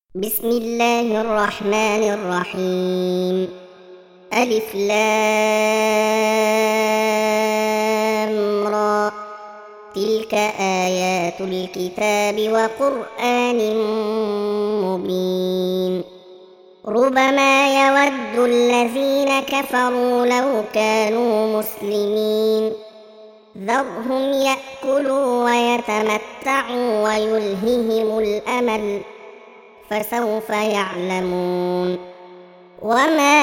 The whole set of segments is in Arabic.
بسم الله الرحمن الرحيم. ألف لام را. تلك آيات الكتاب وقرآن مبين. ربما يود الذين كفروا لو كانوا مسلمين. ذرهم يأكلوا ويتمتعوا ويلههم الأمل، فسوف يعلمون. وما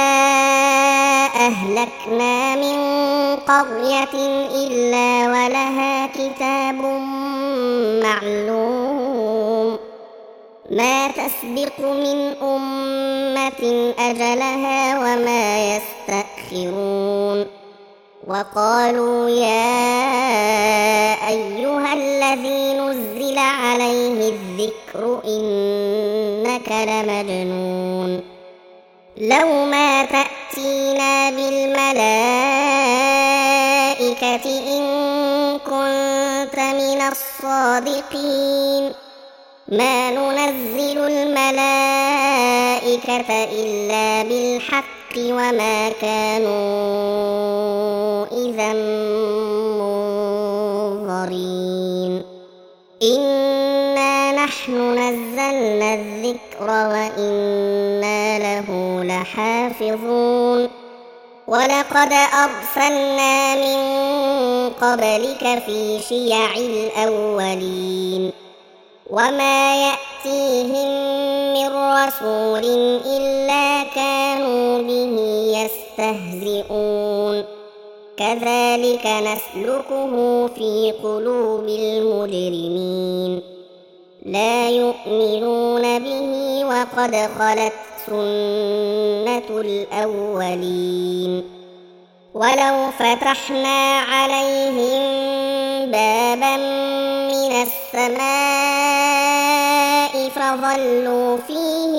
أهلكنا من قرية إلا ولها كتاب معلوم، ما تسبق من أمة أجلها وما يستأخرون. وقالوا يا أيها الذي نزل عليه الذكر إنك لمجنون، لو ما تأتينا بالملائكة إن كنت من الصادقين. ما ننزل الملائكة إلا بالحق وما كانوا إذا منظرين. إنا نحن نزلنا الذكر وإنا له لحافظون. ولقد أرسلنا من قبلك في شيع الأولين، وما يأتيهم من رسول إلا كانوا به يستهزئون. كذلك نسلكه في قلوب المجرمين، لا يؤمنون به وقد خلت سنة الأولين. ولو فتحنا عليهم بابا من السماء فظلوا فيه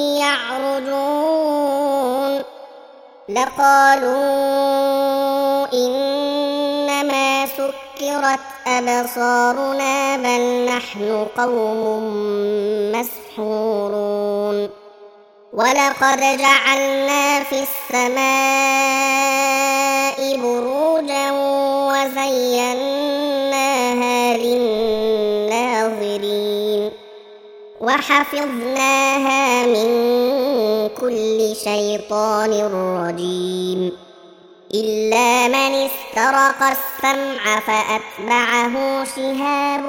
يعرجون لقالوا إنما سكرت أبصارنا بل نحن قوم مسحورون. ولقد جعلنا في السماء بروجا وزيناها للناظرين، وحفظناها من كل شيطان رجيم، إلا من استرق السمع فأتبعه شهاب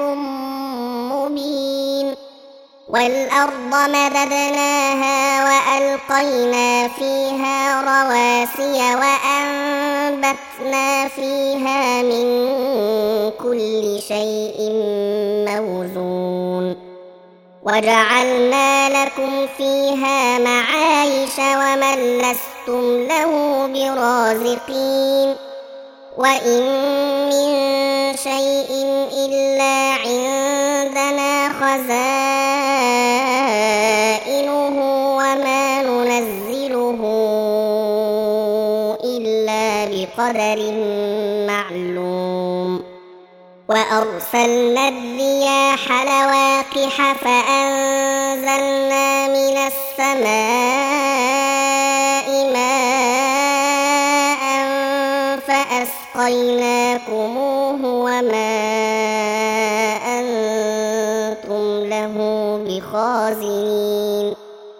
مبين. والأرض مددناها وألقينا فيها رواسي وأنبتنا فيها من كل شيء موزون، وجعلنا لكم فيها معايش ومن لستم له برازقين. وإن من شيء إلا عندنا خزائنه وما ننزله إلا بقدر معلوم. وأرسلنا الرياح لواقح فأنزلنا من السماء ماء فأسقيناكموه وما أنتم له بخازنين.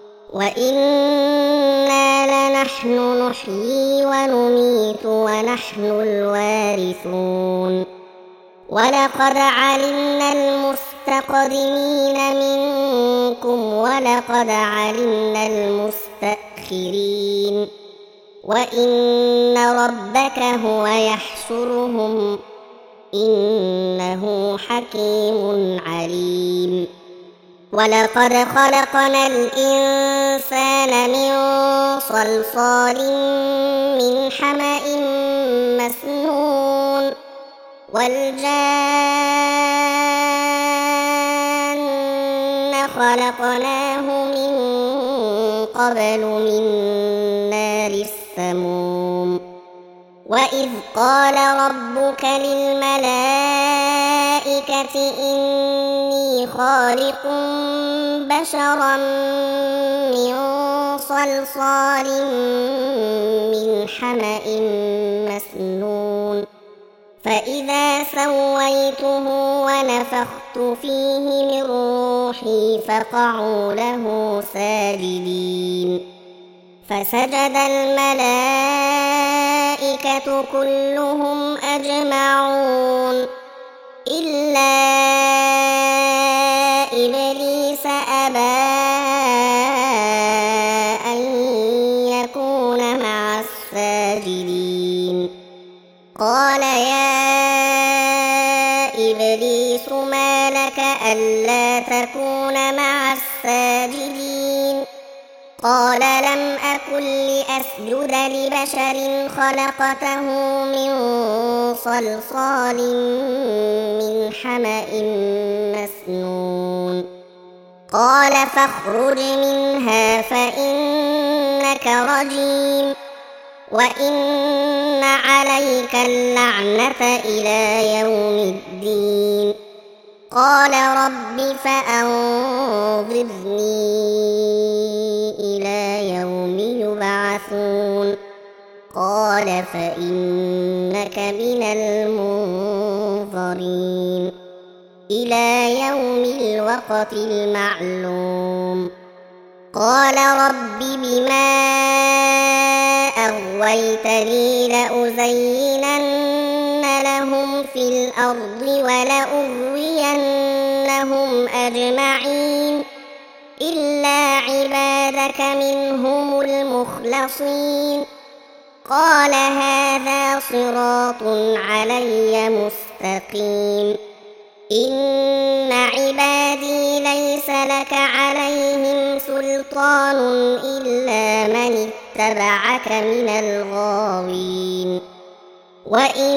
وإنا لنحن نحيي ونميت ونحن الوارثون. ولقد علمنا المستقدمين منكم ولقد علمنا المستأخرين. وإن ربك هو يحشرهم إنه حكيم عليم. ولقد خلقنا الإنسان من صلصال من حمأ مسنون. والجان خلقناه من قبل من نار السموم. وإذ قال ربك للملائكة إني خالق بشرا من صلصال من حمأ مسنون فإذا سويته ونفخت فيه من روحي فقعوا له ساجدين فسجد الملائكة كلهم أجمعون إلا إبليس أبى أن يكون مع الساجدين قال يا إبليس ما لك ألا تكون مع الساجدين قال لم أكن لأسجد لبشر خلقته من صلصال من حمأ مسنون قال فاخرج منها فإنك رجيم وإن عليك اللعنة إلى يوم الدين قال رب فأنظرني إلى يوم يبعثون قال فإنك من المنظرين إلى يوم الوقت المعلوم قال رب بما أغويتني لأزينن لهم في الأرض ولأغوينهم أجمعين إلا عبادك منهم المخلصين قال هذا صراط علي مستقيم إن عبادي ليس لك عليهم سلطان إلا من اتبعك من الغاوين وإن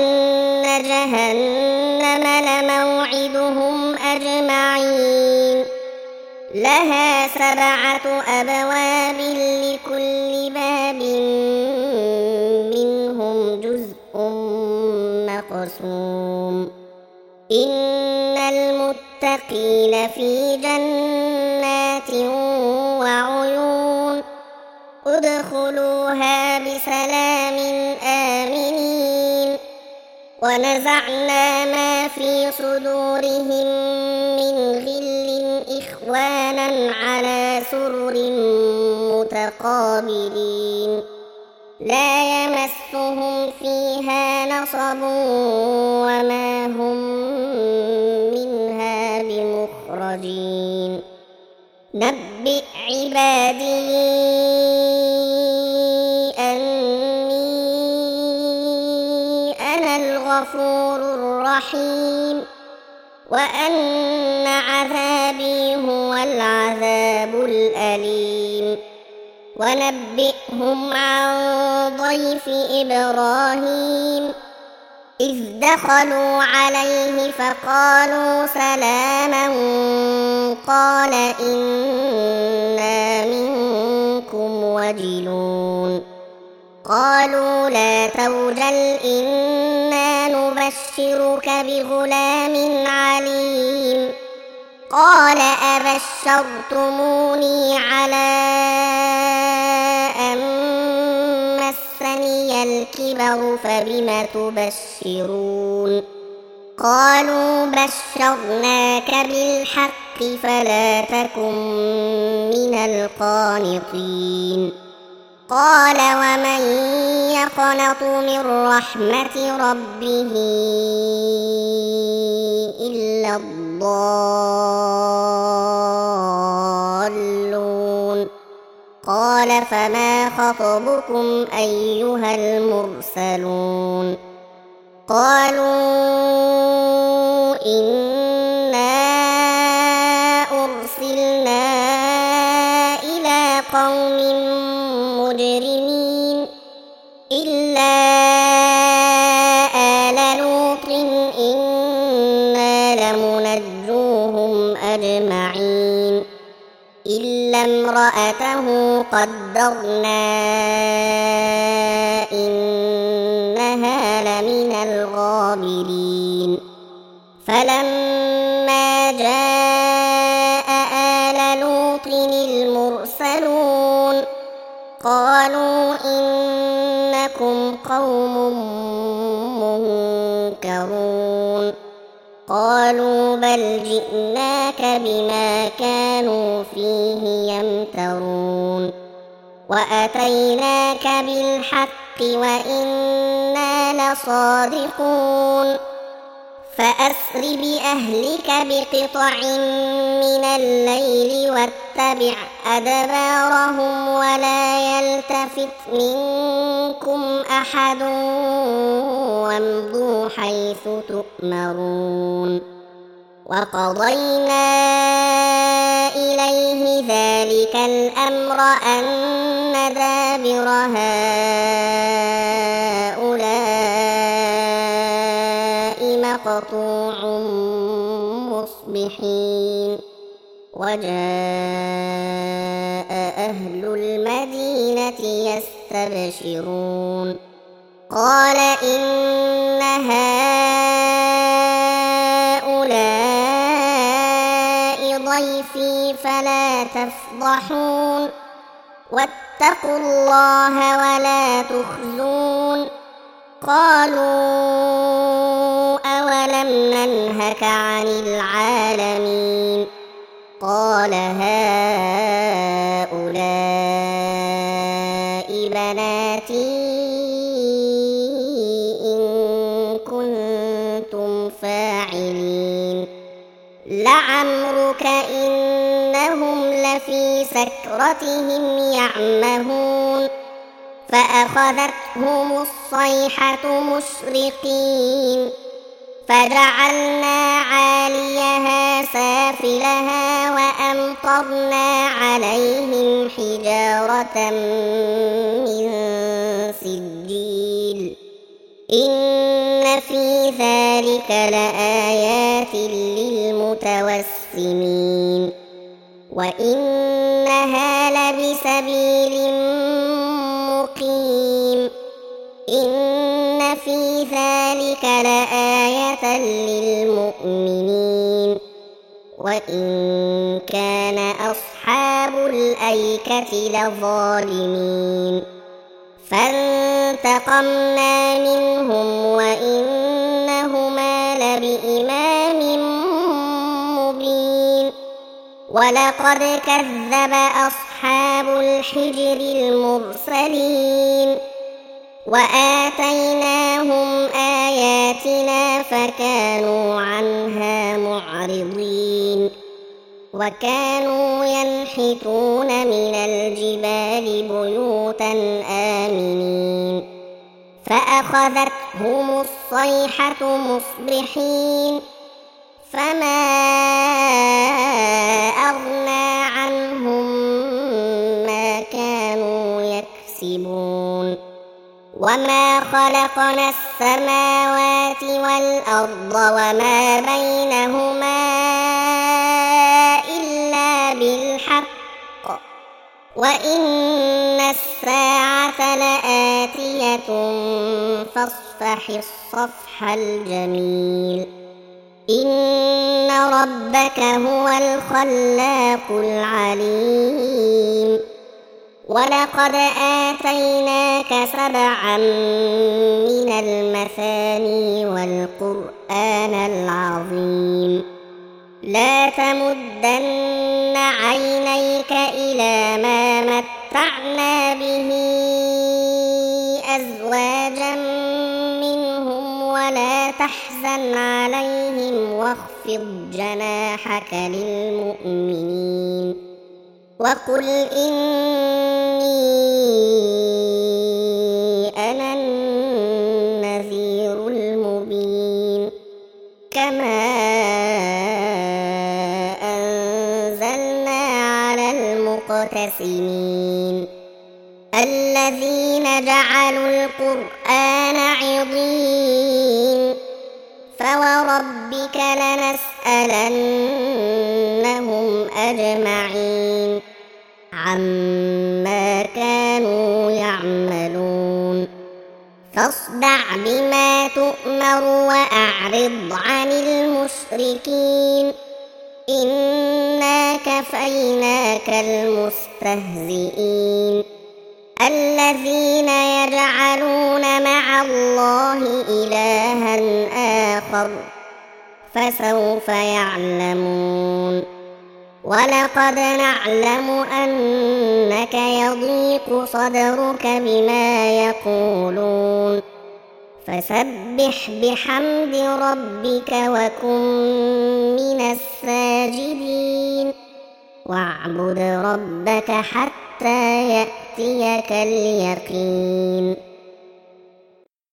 جهنم لموعدهم أجمعين لها 7 أبواب لكل باب منهم جزء مقسوم إن المتقين في جنات وعيون ادخلوها بسلام آمنين ونزعنا ما في صدورهم من غل إخوانا على سرر متقابلين لا يمسهم فيها نصب وما هم منها بمخرجين نبئ عبادي أني أنا الغفور الرحيم وأن عذابي هو العذاب الأليم ونبئهم عن ضيف إبراهيم إذ دخلوا عليه فقالوا سلاما قال إنا منكم وجلون قالوا لا توجل إنا نبشرك بغلام عليم قال أبشرتموني على أن مسني الكبر فبم تبشرون قالوا بشرناك بالحق فلا تكن من القانطين قال ومن يقنط من رحمة ربه إلا الضالون قال فما خطبكم أيها المرسلون قالوا إنا أرسلنا إلى قوم مجرمين إلا آل لوط إنا لمنجوهم أجمعين إلا امرأته قدرنا إنها من الغابرين فلما جاء آل لوط المرسلون قالوا إنكم قوم منكرون قالوا بل جئناك بما كانوا فيه يمترون وأتيناك بالحق وإنا لصادقون فأسر بأهلك بقطع من الليل واتبع أدبارهم ولا يلتفت منكم أحد وامضوا حيث تؤمرون وقضينا إليه ذلك الأمر أن دابر هؤلاء مقطوع مصبحين وجاء أهل المدينة يستبشرون قال إن هؤلاء ضيفي فلا تفضحون واتقوا الله ولا تخزون قالوا أولم ننهك عن العالمين قال هؤلاء بناتي إن كنتم فاعلين لعمرك إنهم لفي سكرتهم يعمهون فأخذتهم الصيحة مشرقين فجعلنا عاليها سافلها وأمطرنا عليهم حجارة من سجيل إن في ذلك لآيات للمتوسمين وإنها لبسبيل مقيم إن في ذلك لآية للمؤمنين وإن كان أصحاب الأيكة لظالمين فانتقمنا منهم وإنهما لبإمام مبين ولقد كذب أصحاب الحجر المرسلين وآتيناهم آياتنا فكانوا عنها معرضين وكانوا ينحتون من الجبال بيوتا آمنين فأخذتهم الصيحة مصبحين فما أغنى عنهم ما كانوا يكسبون وما خلقنا السماوات والأرض وما بينهما إلا بالحق وإن الساعة لآتية فاصفح الصفح الجميل إن ربك هو الخلاق العليم ولقد آتيناك 7 من المثاني والقرآن العظيم لا تمدن عينيك إلى ما متعنا به أزواجا منهم ولا تحزن عليهم واخفض جناحك للمؤمنين وقل إني أنا النذير المبين كما أنزلنا على المقتسمين الذين جعلوا القرآن عضين فوربك لنسألنهم أجمعين عما كانوا يعملون فاصدع بما تؤمر وأعرض عن المشركين إنا كفيناك المستهزئين الذين يجعلون مع الله إلها آخر فسوف يعلمون ولقد نعلم أنك يضيق صدرك بما يقولون فسبح بحمد ربك وكن من الساجدين واعبد ربك حتى يأتيك اليقين